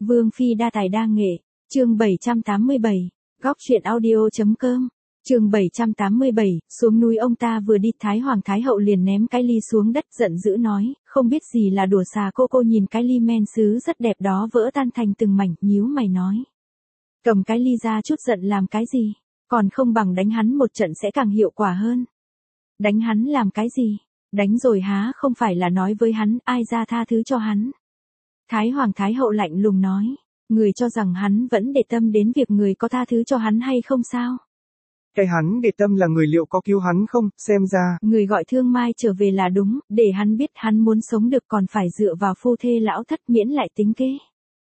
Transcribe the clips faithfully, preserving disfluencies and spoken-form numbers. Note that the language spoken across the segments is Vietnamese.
Vương phi đa tài đa nghệ, chương bảy trăm tám mươi bảy, góc truyện audio.com, chương bảy trăm tám mươi bảy, xuống núi ông ta vừa đi Thái Hoàng Thái Hậu liền ném cái ly xuống đất giận dữ nói, không biết gì là đùa xà cô cô nhìn cái ly men sứ rất đẹp đó vỡ tan thành từng mảnh, nhíu mày nói. Cầm cái ly ra chút giận làm cái gì, còn không bằng đánh hắn một trận sẽ càng hiệu quả hơn. Đánh hắn làm cái gì, đánh rồi há không phải là nói với hắn ai ra tha thứ cho hắn. Thái Hoàng Thái Hậu lạnh lùng nói, người cho rằng hắn vẫn để tâm đến việc người có tha thứ cho hắn hay không sao? Cái hắn để tâm là người liệu có cứu hắn không, xem ra. Người gọi Thương Mai trở về là đúng, để hắn biết hắn muốn sống được còn phải dựa vào phu thê lão thất miễn lại tính kế.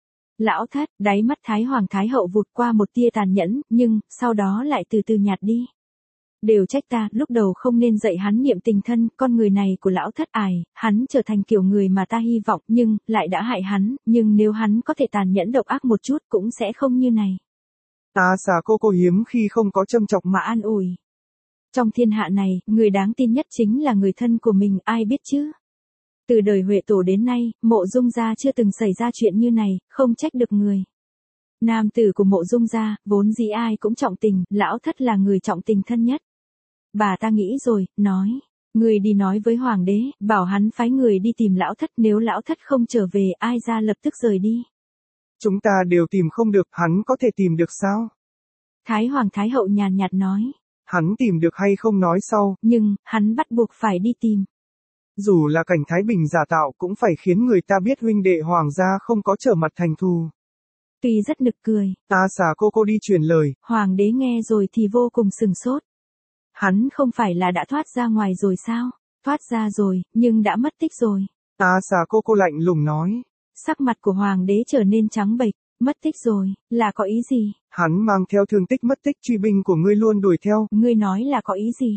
Lão thất, đáy mắt Thái Hoàng Thái Hậu vụt qua một tia tàn nhẫn, nhưng, sau đó lại từ từ nhạt đi. Đều trách ta, lúc đầu không nên dạy hắn niệm tình thân, con người này của lão thất ải, hắn trở thành kiểu người mà ta hy vọng, nhưng, lại đã hại hắn, nhưng nếu hắn có thể tàn nhẫn độc ác một chút cũng sẽ không như này. Ta xà cô cô hiếm khi không có châm chọc mà an ủi. Trong thiên hạ này, người đáng tin nhất chính là người thân của mình, ai biết chứ? Từ đời Huệ Tổ đến nay, Mộ Dung gia chưa từng xảy ra chuyện như này, không trách được người. Nam tử của Mộ Dung gia, vốn dĩ ai cũng trọng tình, lão thất là người trọng tình thân nhất. Bà ta nghĩ rồi, nói, người đi nói với hoàng đế, bảo hắn phái người đi tìm lão thất, nếu lão thất không trở về, ai ra lập tức rời đi. Chúng ta đều tìm không được, hắn có thể tìm được sao? Thái Hoàng Thái Hậu nhàn nhạt nói. Hắn tìm được hay không nói sau, nhưng, hắn bắt buộc phải đi tìm. Dù là cảnh Thái Bình giả tạo cũng phải khiến người ta biết huynh đệ hoàng gia không có trở mặt thành thù. Tuy rất nực cười. Ta xà cô cô đi truyền lời. Hoàng đế nghe rồi thì vô cùng sừng sốt. Hắn không phải là đã thoát ra ngoài rồi sao? Thoát ra rồi, nhưng đã mất tích rồi. Ta xà cô cô lạnh lùng nói. Sắc mặt của hoàng đế trở nên trắng bệch, mất tích rồi, là có ý gì? Hắn mang theo thương tích mất tích, truy binh của ngươi luôn đuổi theo. Ngươi nói là có ý gì?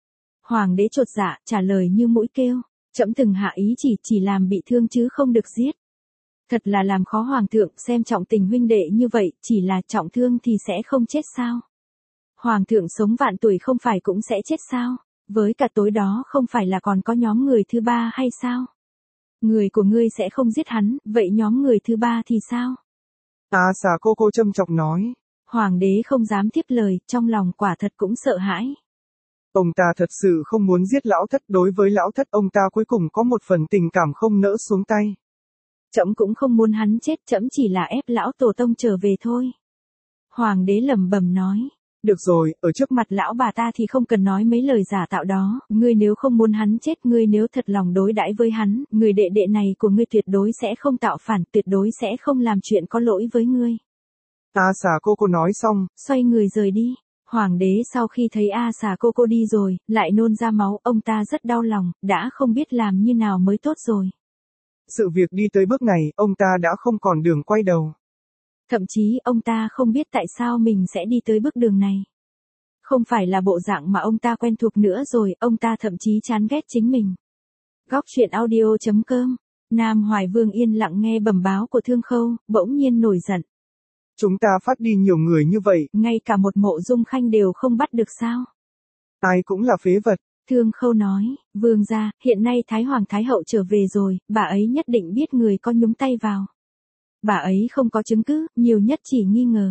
Hoàng đế chột dạ, trả lời như mũi kêu, trẫm từng hạ ý chỉ chỉ làm bị thương chứ không được giết. Thật là làm khó hoàng thượng, xem trọng tình huynh đệ như vậy, chỉ là trọng thương thì sẽ không chết sao? Hoàng thượng sống vạn tuổi không phải cũng sẽ chết sao? Với cả tối đó không phải là còn có nhóm người thứ ba hay sao? Người của ngươi sẽ không giết hắn, vậy nhóm người thứ ba thì sao? Ta xà cô cô châm chọc nói. Hoàng đế không dám tiếp lời, trong lòng quả thật cũng sợ hãi. Ông ta thật sự không muốn giết lão thất, đối với lão thất ông ta cuối cùng có một phần tình cảm không nỡ xuống tay. Trẫm cũng không muốn hắn chết, trẫm chỉ là ép lão tổ tông trở về thôi. Hoàng đế lẩm bẩm nói. Được rồi, ở trước mặt lão bà ta thì không cần nói mấy lời giả tạo đó, ngươi nếu không muốn hắn chết, ngươi nếu thật lòng đối đãi với hắn, người đệ đệ này của ngươi tuyệt đối sẽ không tạo phản, tuyệt đối sẽ không làm chuyện có lỗi với ngươi. Ta xà cô cô nói xong, xoay người rời đi. Hoàng đế sau khi thấy A xà cô cô đi rồi, lại nôn ra máu, ông ta rất đau lòng, đã không biết làm như nào mới tốt rồi. Sự việc đi tới bước này, ông ta đã không còn đường quay đầu. Thậm chí ông ta không biết tại sao mình sẽ đi tới bước đường này. Không phải là bộ dạng mà ông ta quen thuộc nữa rồi, ông ta thậm chí chán ghét chính mình. Góc truyện audio.com, Nam Hoài Vương yên lặng nghe bẩm báo của Thương Khâu, bỗng nhiên nổi giận. Chúng ta phát đi nhiều người như vậy, ngay cả một Mộ Dung Khanh đều không bắt được sao? Ai cũng là phế vật. Thương Khâu nói, vương gia, hiện nay Thái Hoàng Thái Hậu trở về rồi, bà ấy nhất định biết người có nhúng tay vào. Bà ấy không có chứng cứ, nhiều nhất chỉ nghi ngờ.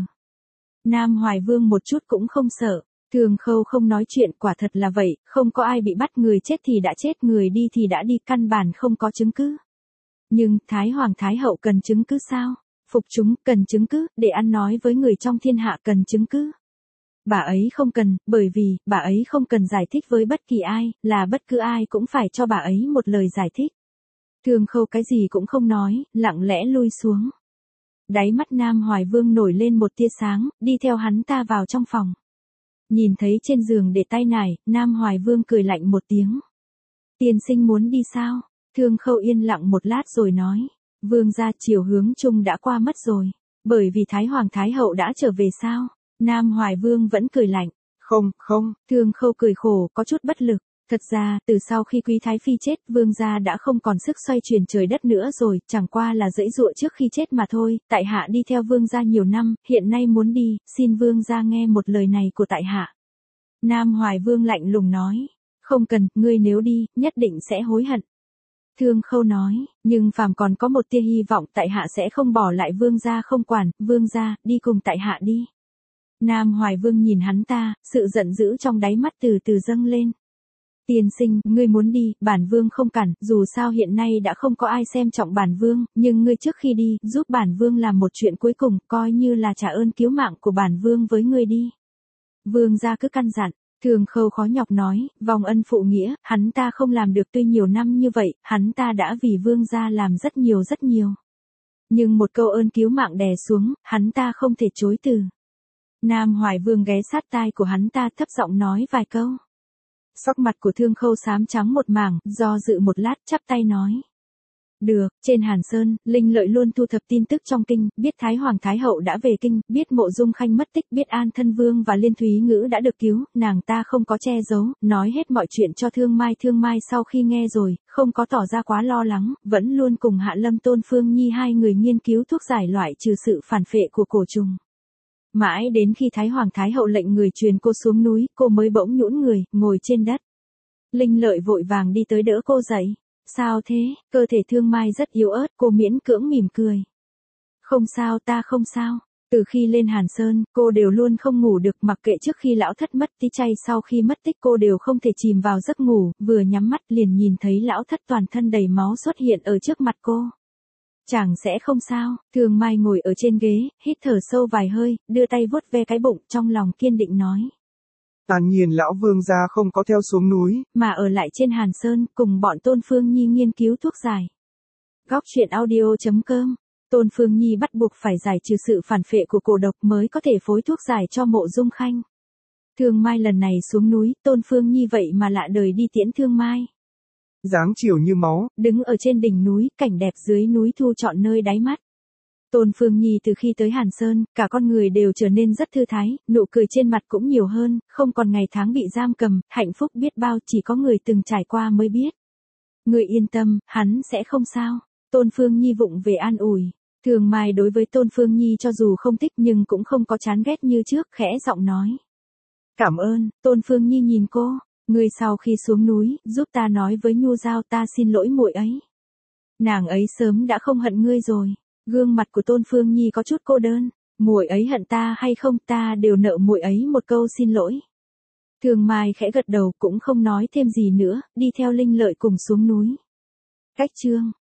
Nam Hoài Vương một chút cũng không sợ. Thương Khâu không nói chuyện, quả thật là vậy, không có ai bị bắt, người chết thì đã chết, người đi thì đã đi, căn bản không có chứng cứ. Nhưng, Thái Hoàng Thái Hậu cần chứng cứ sao? Phục chúng, cần chứng cứ, để ăn nói với người trong thiên hạ cần chứng cứ. Bà ấy không cần, bởi vì, bà ấy không cần giải thích với bất kỳ ai, là bất cứ ai cũng phải cho bà ấy một lời giải thích. Thương Khâu cái gì cũng không nói, lặng lẽ lui xuống. Đáy mắt Nam Hoài Vương nổi lên một tia sáng, đi theo hắn ta vào trong phòng. Nhìn thấy trên giường để tay nải, Nam Hoài Vương cười lạnh một tiếng. Tiên sinh muốn đi sao? Thương Khâu yên lặng một lát rồi nói. Vương gia, chiều hướng chung đã qua mất rồi. Bởi vì Thái Hoàng Thái Hậu đã trở về sao? Nam Hoài Vương vẫn cười lạnh. Không, không. Thương Khâu cười khổ, có chút bất lực. Thật ra, từ sau khi Quý Thái Phi chết, Vương gia đã không còn sức xoay chuyển trời đất nữa rồi, chẳng qua là giãy giụa trước khi chết mà thôi. Tại hạ đi theo Vương gia nhiều năm, hiện nay muốn đi, xin Vương gia nghe một lời này của tại hạ. Nam Hoài Vương lạnh lùng nói. Không cần, ngươi nếu đi, nhất định sẽ hối hận. Thương Khâu nói, nhưng phàm còn có một tia hy vọng tại hạ sẽ không bỏ lại vương gia không quản, vương gia, đi cùng tại hạ đi. Nam Hoài Vương nhìn hắn ta, sự giận dữ trong đáy mắt từ từ dâng lên. Tiên sinh, ngươi muốn đi, bản vương không cản, dù sao hiện nay đã không có ai xem trọng bản vương, nhưng ngươi trước khi đi, giúp bản vương làm một chuyện cuối cùng, coi như là trả ơn cứu mạng của bản vương với ngươi đi. Vương gia cứ căn dặn. Thương Khâu khó nhọc nói, vòng ân phụ nghĩa, hắn ta không làm được tuy nhiều năm như vậy, hắn ta đã vì vương gia làm rất nhiều rất nhiều. Nhưng một câu ơn cứu mạng đè xuống, hắn ta không thể chối từ. Nam Hoài Vương ghé sát tai của hắn ta thấp giọng nói vài câu. Sắc mặt của Thương Khâu xám trắng một mảng, do dự một lát chắp tay nói. Được, trên Hàn Sơn, Linh Lợi luôn thu thập tin tức trong kinh, biết Thái Hoàng Thái Hậu đã về kinh, biết Mộ Dung Khanh mất tích, biết An Thân Vương và Liên Thúy Ngữ đã được cứu, nàng ta không có che giấu, nói hết mọi chuyện cho Thương Mai. Thương Mai sau khi nghe rồi, không có tỏ ra quá lo lắng, vẫn luôn cùng Hạ Lâm Tôn Phương Nhi hai người nghiên cứu thuốc giải loại trừ sự phản phệ của cổ trùng. Mãi đến khi Thái Hoàng Thái Hậu lệnh người truyền cô xuống núi, cô mới bỗng nhũn người, ngồi trên đất. Linh Lợi vội vàng đi tới đỡ cô dậy. Sao thế, cơ thể Thương Mai rất yếu ớt, cô miễn cưỡng mỉm cười. Không sao, ta không sao. Từ khi lên Hàn Sơn, cô đều luôn không ngủ được, mặc kệ trước khi lão thất mất tí chay sau khi mất tích cô đều không thể chìm vào giấc ngủ, vừa nhắm mắt liền nhìn thấy lão thất toàn thân đầy máu xuất hiện ở trước mặt cô. Chẳng sẽ không sao. Thương Mai ngồi ở trên ghế, hít thở sâu vài hơi, đưa tay vuốt ve cái bụng, trong lòng kiên định nói. Tàn nhiên lão vương gia không có theo xuống núi, mà ở lại trên Hàn Sơn, cùng bọn Tôn Phương Nhi nghiên cứu thuốc giải. Góc truyện audio chấm com. Tôn Phương Nhi bắt buộc phải giải trừ sự phản phệ của cổ độc mới có thể phối thuốc giải cho Mộ Dung Khanh. Thương Mai lần này xuống núi, Tôn Phương Nhi vậy mà lạ đời đi tiễn Thương Mai. dáng chiều như máu, đứng ở trên đỉnh núi, cảnh đẹp dưới núi thu trọn nơi đáy mắt. Tôn Phương Nhi từ khi tới Hàn Sơn, cả con người đều trở nên rất thư thái, nụ cười trên mặt cũng nhiều hơn, không còn ngày tháng bị giam cầm, hạnh phúc biết bao chỉ có người từng trải qua mới biết. Người yên tâm, hắn sẽ không sao. Tôn Phương Nhi vụng về an ủi. Thường Mai đối với Tôn Phương Nhi cho dù không thích nhưng cũng không có chán ghét như trước, khẽ giọng nói. Cảm ơn. Tôn Phương Nhi nhìn cô. Ngươi sau khi xuống núi, giúp ta nói với Nhu Giao ta xin lỗi muội ấy. Nàng ấy sớm đã không hận ngươi rồi. Gương mặt của Tôn Phương Nhi có chút cô đơn. Muội ấy hận ta hay không, ta đều nợ muội ấy một câu xin lỗi. Thường Mai khẽ gật đầu, cũng không nói thêm gì nữa, đi theo Linh Lợi cùng xuống núi. Cách chương